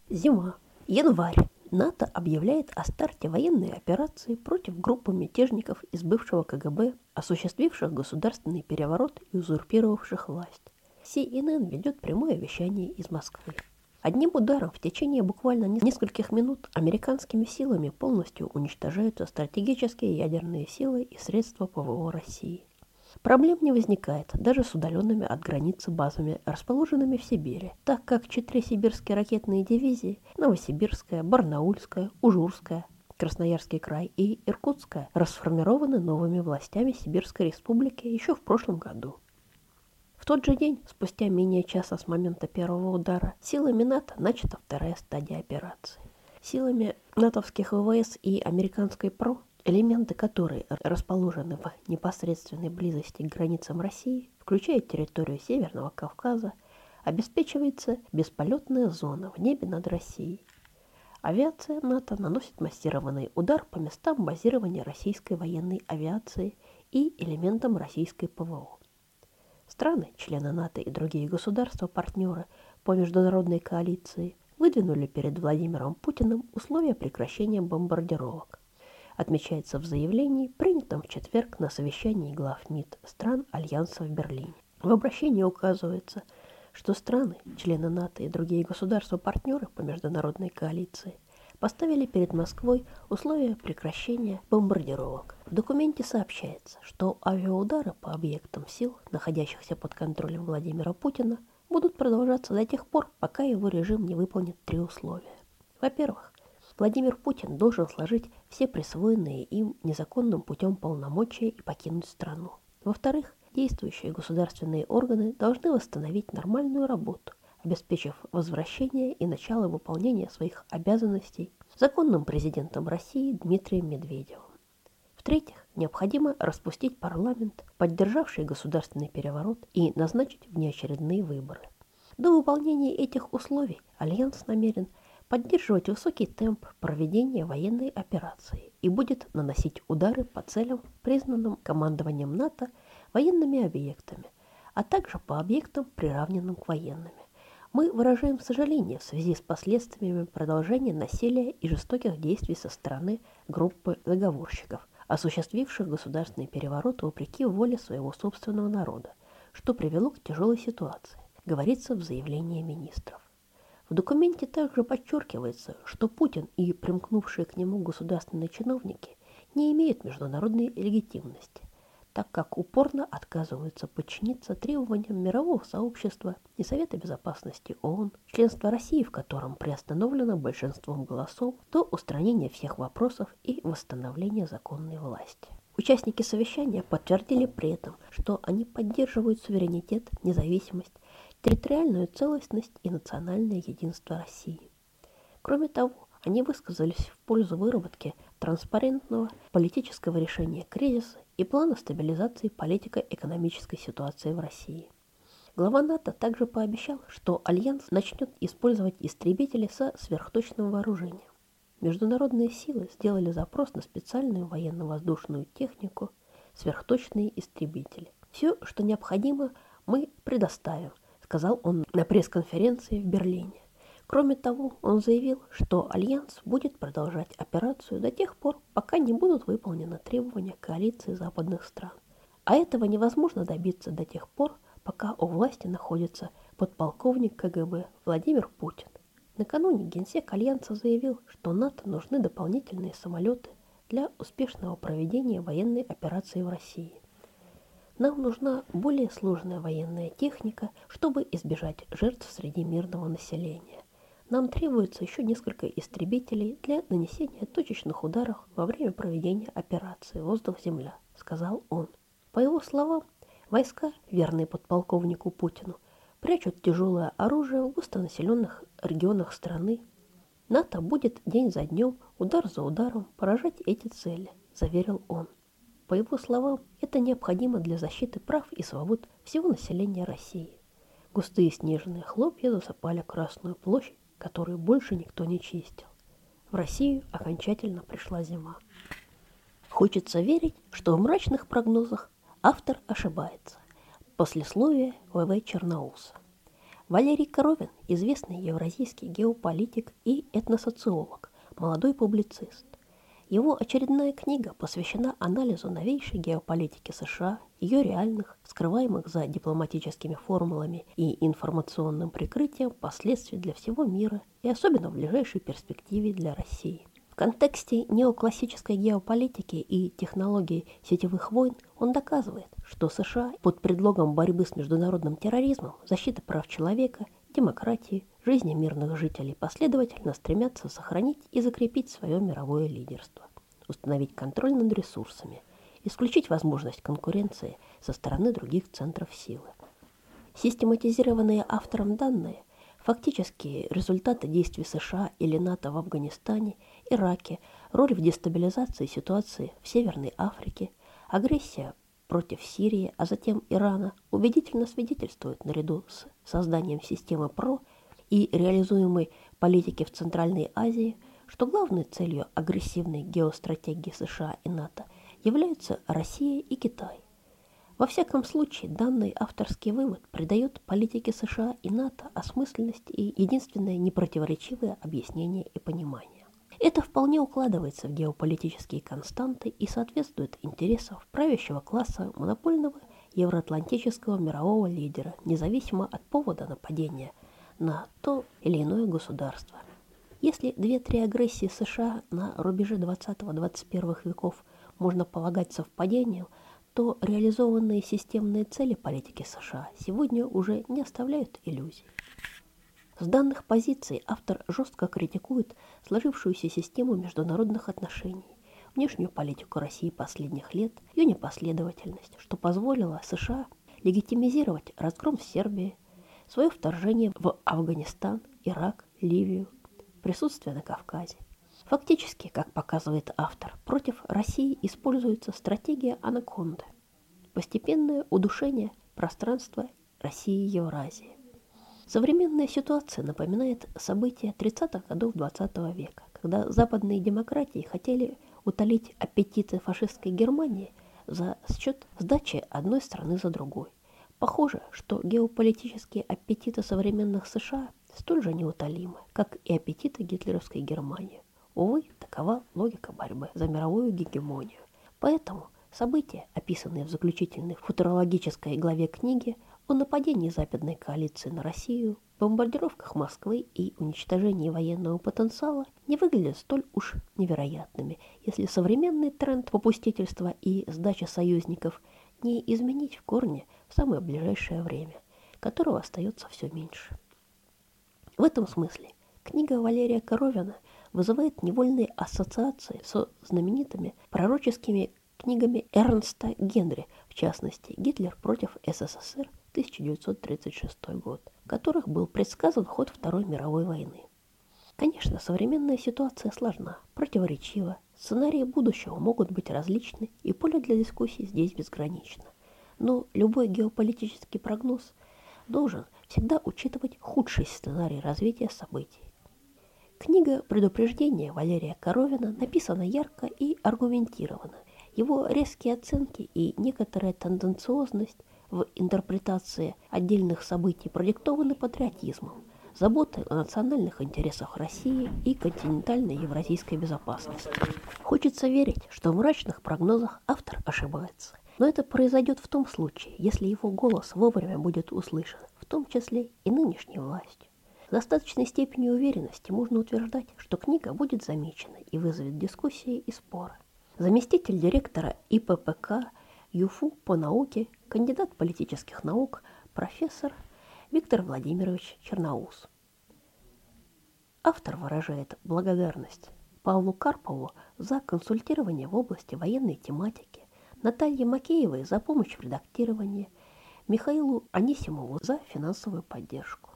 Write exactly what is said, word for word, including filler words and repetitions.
Зима. Январь. НАТО объявляет о старте военной операции против группы мятежников из бывшего ка гэ бэ, осуществивших государственный переворот и узурпировавших власть. си эн эн ведет прямое вещание из Москвы. Одним ударом в течение буквально нескольких минут американскими силами полностью уничтожаются стратегические ядерные силы и средства пэ вэ о России. Проблем не возникает даже с удаленными от границы базами, расположенными в Сибири, так как четыре сибирские ракетные дивизии – Новосибирская, Барнаульская, Ужурская, Красноярский край и Иркутская – расформированы новыми властями Сибирской республики еще в прошлом году. В тот же день, спустя менее часа с момента первого удара, силами НАТО начата вторая стадия операции. Силами натовских вэ вэ эс и американской ПРО, элементы которой расположены в непосредственной близости к границам России, включая территорию Северного Кавказа, обеспечивается бесполетная зона в небе над Россией. Авиация НАТО наносит массированный удар по местам базирования российской военной авиации и элементам российской пэ вэ о. Страны, члены НАТО и другие государства-партнеры по международной коалиции выдвинули перед Владимиром Путиным условия прекращения бомбардировок. Отмечается в заявлении, принятом в четверг на совещании глав МИД стран Альянса в Берлине. В обращении указывается, что страны, члены НАТО и другие государства-партнеры по международной коалиции поставили перед Москвой условия прекращения бомбардировок. В документе сообщается, что авиаудары по объектам сил, находящихся под контролем Владимира Путина, будут продолжаться до тех пор, пока его режим не выполнит три условия. Во-первых, Владимир Путин должен сложить все присвоенные им незаконным путем полномочия и покинуть страну. Во-вторых, действующие государственные органы должны восстановить нормальную работу, обеспечив возвращение и начало выполнения своих обязанностей законным президентом России Дмитрием Медведевым. В-третьих, необходимо распустить парламент, поддержавший государственный переворот, и назначить внеочередные выборы. До выполнения этих условий Альянс намерен поддерживать высокий темп проведения военной операции и будет наносить удары по целям, признанным командованием НАТО военными объектами, а также по объектам, приравненным к военным. Мы выражаем сожаление в связи с последствиями продолжения насилия и жестоких действий со стороны группы заговорщиков, осуществивших государственный переворот вопреки воле своего собственного народа, что привело к тяжелой ситуации, говорится в заявлении министров. В документе также подчеркивается, что Путин и примкнувшие к нему государственные чиновники не имеют международной легитимности, так как упорно отказываются подчиниться требованиям мирового сообщества и Совета Безопасности ООН, членство России в котором приостановлено большинством голосов до устранения всех вопросов и восстановления законной власти. Участники совещания подтвердили при этом, что они поддерживают суверенитет, независимость, территориальную целостность и национальное единство России. Кроме того, они высказались в пользу выработки транспарентного политического решения кризиса и плана стабилизации политико-экономической ситуации в России. Глава НАТО также пообещал, что Альянс начнет использовать истребители со сверхточным вооружением. Международные силы сделали запрос на специальную военно-воздушную технику, сверхточные истребители. Все, что необходимо, мы предоставим, сказал он на пресс-конференции в Берлине. Кроме того, он заявил, что Альянс будет продолжать операцию до тех пор, пока не будут выполнены требования коалиции западных стран. А этого невозможно добиться до тех пор, пока у власти находится подполковник ка гэ бэ Владимир Путин. Накануне генсек Альянса заявил, что НАТО нужны дополнительные самолеты для успешного проведения военной операции в России. Нам нужна более сложная военная техника, чтобы избежать жертв среди мирного населения. Нам требуется еще несколько истребителей для нанесения точечных ударов во время проведения операции «Воздух-Земля», сказал он. По его словам, войска, верные подполковнику Путину, прячут тяжелое оружие в густонаселенных регионах страны. НАТО будет день за днем, удар за ударом поражать эти цели, заверил он. По его словам, это необходимо для защиты прав и свобод всего населения России. Густые снежные хлопья засыпали Красную площадь, которую больше никто не чистил. В Россию окончательно пришла зима. Хочется верить, что в мрачных прогнозах автор ошибается. Послесловие вэ вэ Черноуса. Валерий Коровин – известный евразийский геополитик и этносоциолог, молодой публицист. Его очередная книга посвящена анализу новейшей геополитики США, ее реальных, скрываемых за дипломатическими формулами и информационным прикрытием последствий для всего мира и особенно в ближайшей перспективе для России. В контексте неоклассической геополитики и технологий сетевых войн он доказывает, что США под предлогом борьбы с международным терроризмом, защиты прав человека, демократии, жизни мирных жителей последовательно стремятся сохранить и закрепить свое мировое лидерство, установить контроль над ресурсами, исключить возможность конкуренции со стороны других центров силы. Систематизированные автором данные – фактические результаты действий США или НАТО в Афганистане, Ираке, роль в дестабилизации ситуации в Северной Африке, агрессия против Сирии, а затем Ирана, убедительно свидетельствуют наряду с созданием системы ПРО и реализуемой политики в Центральной Азии, что главной целью агрессивной геостратегии США и НАТО являются Россия и Китай. Во всяком случае, данный авторский вывод придает политике США и НАТО осмысленность и единственное непротиворечивое объяснение и понимание. Это вполне укладывается в геополитические константы и соответствует интересам правящего класса монопольного евроатлантического мирового лидера, независимо от повода нападения на то или иное государство. Если две-три агрессии США на рубеже двадцатого-двадцать первого веков можно полагать совпадением, то реализованные системные цели политики США сегодня уже не оставляют иллюзий. С данных позиций автор жестко критикует сложившуюся систему международных отношений, внешнюю политику России последних лет, ее непоследовательность, что позволило США легитимизировать разгром Сербии, свое вторжение в Афганистан, Ирак, Ливию, присутствие на Кавказе. Фактически, как показывает автор, против России используется стратегия анаконды – постепенное удушение пространства России и Евразии. Современная ситуация напоминает события тридцатых годов двадцатого века, когда западные демократии хотели утолить аппетиты фашистской Германии за счет сдачи одной страны за другой. Похоже, что геополитические аппетиты современных США столь же неутолимы, как и аппетиты гитлеровской Германии. Увы, такова логика борьбы за мировую гегемонию. Поэтому события, описанные в заключительной футурологической главе книги о нападении западной коалиции на Россию, бомбардировках Москвы и уничтожении военного потенциала, не выглядят столь уж невероятными, если современный тренд попустительства и сдачи союзников не изменить в корне в самое ближайшее время, которого остается все меньше. В этом смысле книга Валерия Коровина вызывает невольные ассоциации со знаменитыми пророческими книгами Эрнста Генри, в частности «Гитлер против СССР» тысяча девятьсот тридцать шестой год, в которых был предсказан ход Второй мировой войны. Конечно, современная ситуация сложна, противоречива, сценарии будущего могут быть различны, и поле для дискуссий здесь безгранично. Но любой геополитический прогноз должен всегда учитывать худший сценарий развития событий. Книга «Предупреждение» Валерия Коровина написана ярко и аргументированно. Его резкие оценки и некоторая тенденциозность в интерпретации отдельных событий продиктованы патриотизмом, заботой о национальных интересах России и континентальной евразийской безопасности. Хочется верить, что в мрачных прогнозах автор ошибается. Но это произойдет в том случае, если его голос вовремя будет услышан, в том числе и нынешней властью. С достаточной степенью уверенности можно утверждать, что книга будет замечена и вызовет дискуссии и споры. Заместитель директора И П П К ЮФУ по науке, кандидат политических наук, профессор Виктор Владимирович Черноус. Автор выражает благодарность Павлу Карпову за консультирование в области военной тематики, Наталье Макеевой за помощь в редактировании, Михаилу Анисимову за финансовую поддержку.